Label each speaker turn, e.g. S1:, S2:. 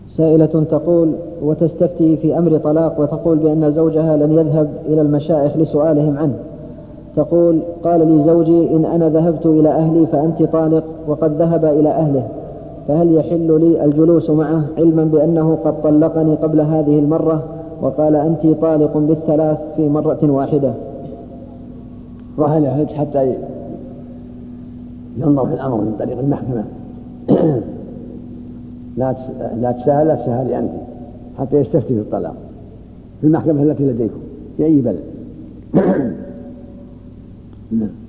S1: سائلة تقول وتستفتي في أمر طلاق، وتقول بأن زوجها لن يذهب إلى المشايخ لسؤالهم عنه. تقول: قال لي زوجي: إن أنا ذهبت إلى أهلي فأنت طالق، وقد ذهب إلى أهله، فهل يحل لي الجلوس معه علما بأنه قد طلقني قبل هذه المرة وقال أنت طالق بالثلاث في مرة واحدة؟
S2: روح إلى أهلك حتى ينظر في الأمر من طريق المحكمة. لا تسهلي أنت حتى يستفتي في الطلاق في المحكمة التي لديكم في أي بلد.